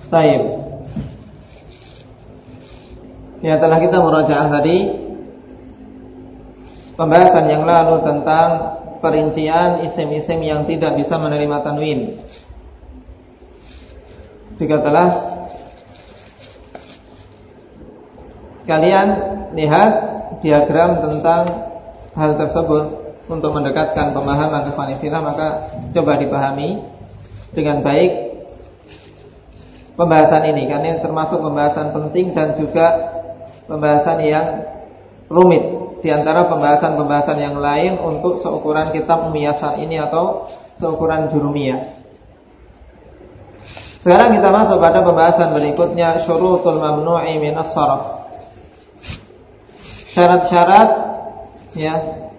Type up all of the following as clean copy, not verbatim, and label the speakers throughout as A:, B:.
A: Baik. Ya, telah kita murajaah tadi pembahasan yang lalu tentang perincian isim-isim yang tidak bisa menerima tanwin. Jika telah kalian lihat diagram tentang hal tersebut untuk mendekatkan pemahaman ikhwan fillah, maka coba dipahami dengan baik pembahasan ini, karena ini termasuk pembahasan penting dan juga pembahasan yang rumit di antara pembahasan-pembahasan yang lain untuk seukuran kitab Miyasar ini atau seukuran Jurumiyah. Sekarang kita masuk pada pembahasan berikutnya, syurutul mamnu'i minas sarf. Syarat-syarat ya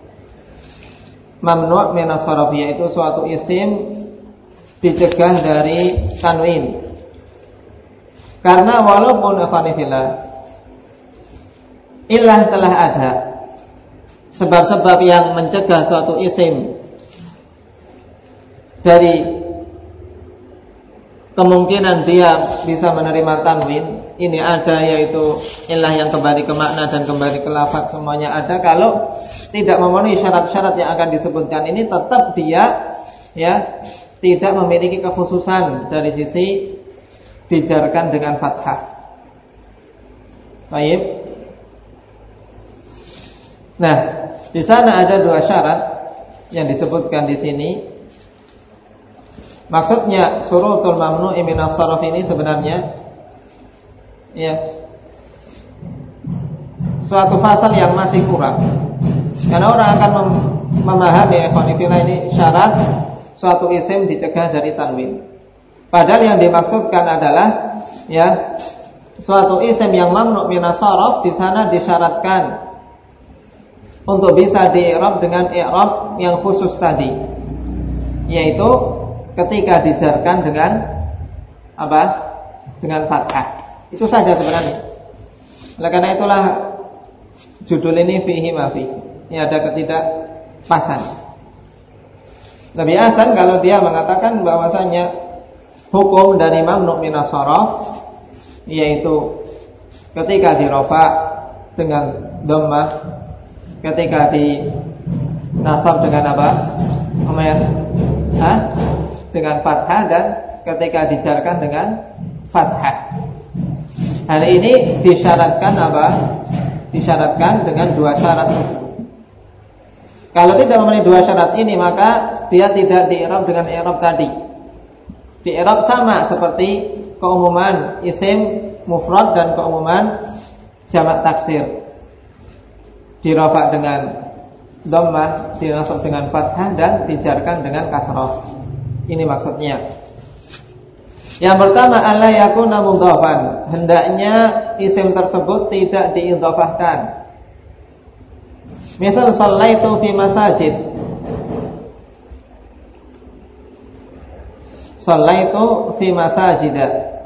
A: mamnu' minas sarf, yaitu suatu isim dicegah dari tanwin. Karena walaupun ikhwanifillah illah telah ada, sebab-sebab yang mencegah suatu isim dari kemungkinan dia bisa menerima tanwin, ini ada, yaitu illah yang kembali ke makna dan kembali ke lafaz, semuanya ada. Kalau tidak memenuhi syarat-syarat yang akan disebutkan ini, tetap dia ya tidak memiliki kekhususan dari sisi dijarkan dengan fathah. Baik. Nah, di sana ada dua syarat yang disebutkan di sini. Maksudnya syurutul mamnu'i minas sarf ini sebenarnya ya suatu fasal yang masih kurang. Karena orang akan memahami ikhwanifillah ini syarat suatu isim dicegah dari tanwin. Padahal yang dimaksudkan adalah ya suatu isim yang mamnu' minas sarf di sana disyaratkan untuk bisa di-i'rab dengan i'rab yang khusus tadi, yaitu ketika dijarkan dengan apa? Dengan fathah. Itu saja sebenarnya. Oleh karena itulah judul ini fihi ma fi. Ini ada ketidakpasan. Lebih asan kalau dia mengatakan bahwasanya hukum dari mamnu' minas sarf, yaitu ketika dirofa dengan dhammah, ketika di nasab dengan apa? Dengan fathah, dan ketika dijarkan dengan fathah. Hal ini disyaratkan apa? Disyaratkan dengan dua syarat tersebut. Kalau tidak memenuhi dua syarat ini, maka dia tidak di-i'rab dengan i'rab tadi. Di-i'rab sama seperti keumuman isim mufrad dan keumuman jamak taksir. Dirafa dengan dhammah, dinasab dengan fathah, dan dijarkan dengan kasrah. Ini maksudnya. Yang pertama, alla yakuna mudhafan, hendaknya isim tersebut tidak diidhafahkan. Misal shallaitu fi masajid. Shallaitu fi masajida.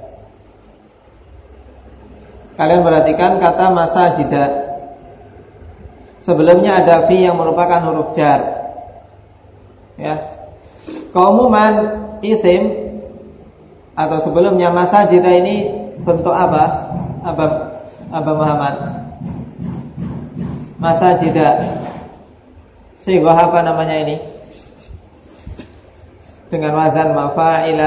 A: Kalian perhatikan kata masajida. Sebelumnya ada fi yang merupakan huruf jar. Ya. Keumuman isim atau sebelumnya masajida ini bentuk apa? Aba Muhammad. Masajida. Sighah apa namanya ini? Dengan wazan mafa'ila.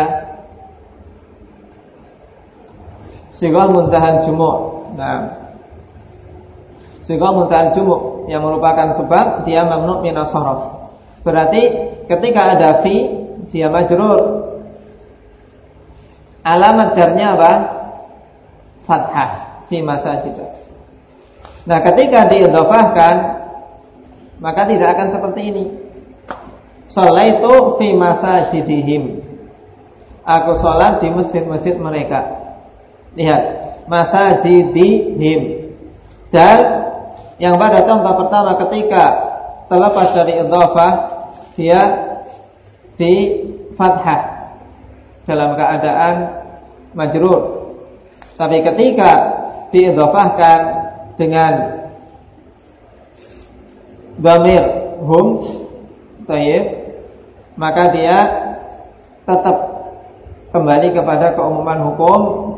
A: Sighah muntahan jumu'. Nah, sighah muntahan jumu' yang merupakan sebab dia mamnu' minas sarf. Berarti ketika ada fi, dia majrur. Alamat jarnya apa? Fathah, fi masajid. Nah, ketika diidhafahkan, maka tidak akan seperti ini. Shallaitu fi masajidihim. Aku sholat di masjid-masjid mereka. Lihat, masajidihim. Dan yang pada contoh pertama ketika terlepas dari idhafah, dia di fathah dalam keadaan majrur. Tapi ketika diidhafahkan dengan dhamir hum, tayyib, maka dia tetap kembali kepada keumuman hukum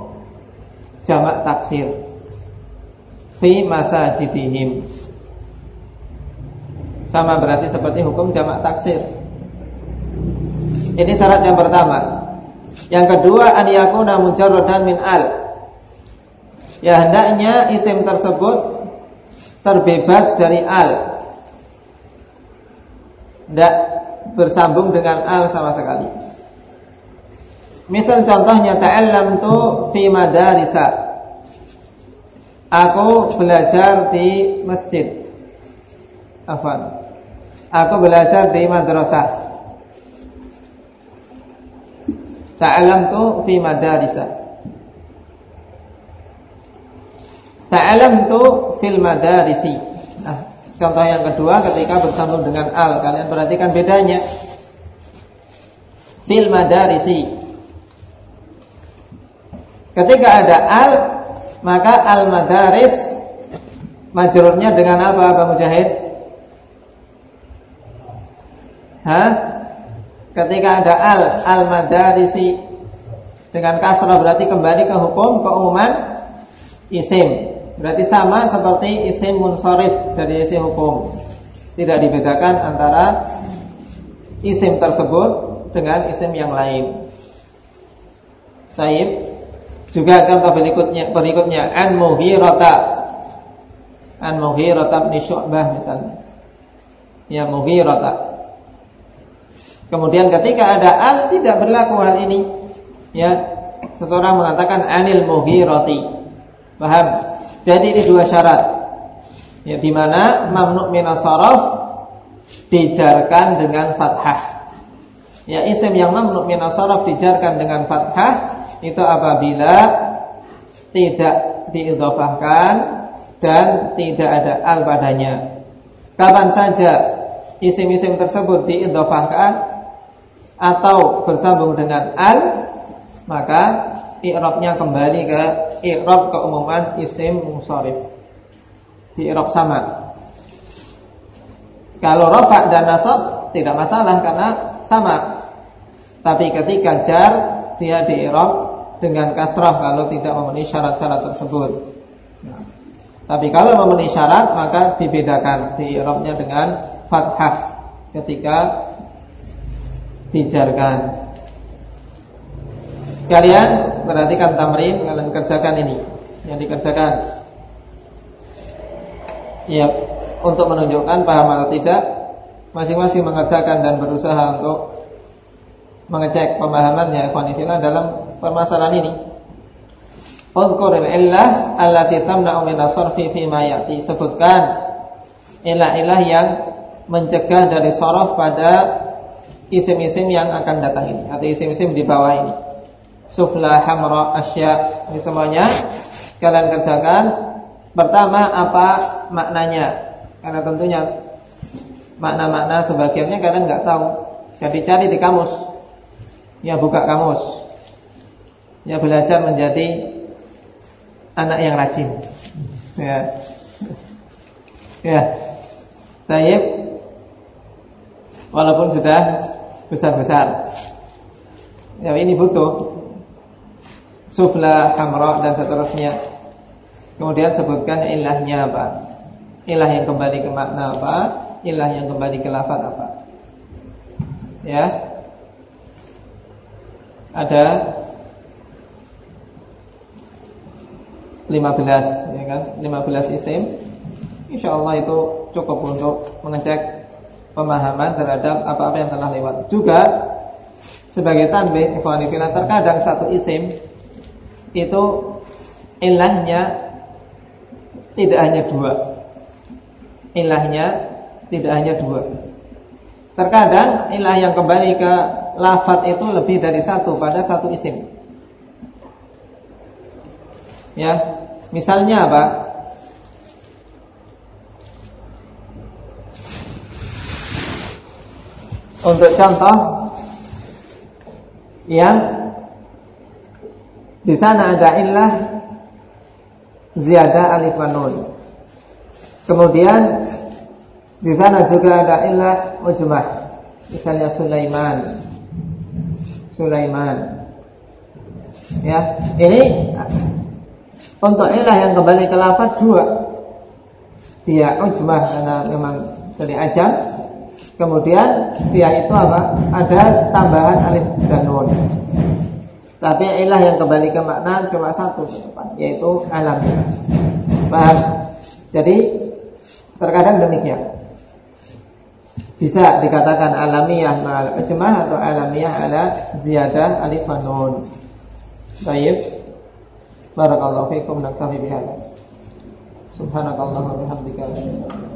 A: jamak taksir fi masajidihim. Sama berarti seperti hukum jamak taksir. Ini syarat yang pertama. Yang kedua, an yakuna mujarradan min al. Ya, hendaknya isim tersebut terbebas dari al, tidak bersambung dengan al sama sekali. Misal contohnya, ta'allamtu fi madarisa. Aku belajar di masjid. Aku belajar di madrasah. Ta'allamtu fi madarisa. Ta'allamtu fil madarisi. Nah, contoh yang kedua ketika bersambung dengan al, kalian perhatikan bedanya. Fil madarisi. Ketika ada al, maka al madaris majrurnya dengan apa, Pak Mujahid? Ketika ada al madarisi dengan kasrah berarti kembali ke hukum keumuman isim. Berarti sama seperti isim munsharif dari isim hukum. Tidak dibedakan antara isim tersebut dengan isim yang lain. Baik. Juga contoh berikutnya an Mughirata bin Syu'bah misalnya. Ya, Mughirata. Kemudian ketika ada al tidak berlaku hal ini. Ya, seseorang mengatakan anil Mughirati. Paham? Jadi ini dua syarat. Ya, di mana mamnu' minas sharaf dijarkan dengan fathah. Ya, isim yang mamnu' minas sharaf dijarkan dengan fathah itu apabila tidak diidhofahkan dan tidak ada al padanya. Kapan saja isim-isim tersebut diidhofahkan atau bersambung dengan al, maka i'rabnya kembali ke i'rab keumuman isim munsharif. Di i'rab sama. Kalau rafa' dan nasab tidak masalah karena sama. Tapi ketika jar dia di i'rab dengan kasrah kalau tidak memenuhi syarat-syarat tersebut. Nah, tapi kalau memenuhi syarat maka dibedakan di i'rabnya dengan fathah ketika dijarkan. Kalian perhatikan tamrin, kalian kerjakan ini yang dikerjakan. Ya, untuk menunjukkan paham atau tidak, masing-masing mengerjakan dan berusaha untuk mengecek pemahamannya ikhwan fillah dalam permasalahan ini. Udhkuril illah allati tamna'u min as-sarfi fi ma ya'ti. Sebutkan ilah-ilah yang mencegah dari sharaf pada isim-isim yang akan datang ini atau isim-isim di bawah ini. Sufla, hamra, asya. Ini semuanya kalian kerjakan. Pertama, apa maknanya? Karena tentunya makna-makna sebagiannya kalian enggak tahu. Jadi cari di kamus. Ya, buka kamus. Ya, belajar menjadi anak yang rajin. Ya. Ya. Baik. Walaupun sudah besar-besar. Ya, ini butuh sufla, hamra dan seterusnya. Kemudian sebutkan ilahnya apa? Ilah yang kembali ke makna apa? Ilah yang kembali ke lafaz apa? Ya. Ada 15, ya kan? 15 isim. Insyaallah itu cukup untuk mengecek pemahaman terhadap apa-apa yang telah lewat. Juga sebagai tanbih, ikhwan fillah, terkadang satu isim itu ilahnya tidak hanya dua. Ilahnya tidak hanya dua. Terkadang ilah yang kembali ke lafaz itu lebih dari satu pada satu isim. Ya, misalnya apa? Untuk contoh yang di sana ada illah ziyadah alif wa nun. Kemudian di sana juga ada illah ujmah. Misalnya Sulaiman. Ya, ini Untuk ilah yang kembali ke lafaz dua. Dia ujmah karena memang dari ajam. Kemudian dia itu apa? Ada tambahan alif dan nun. Tapi ilah yang kembali ke makna cuma satu, yaitu alamiah. Paham? Jadi terkadang demikian. Bisa dikatakan alamiah ma'al ijmah atau alamiah ala ziyadah alif wa nun. Baik. Barakallahu fiikum, naktafi bihadza. Subhanakallahumma wa bihamdika.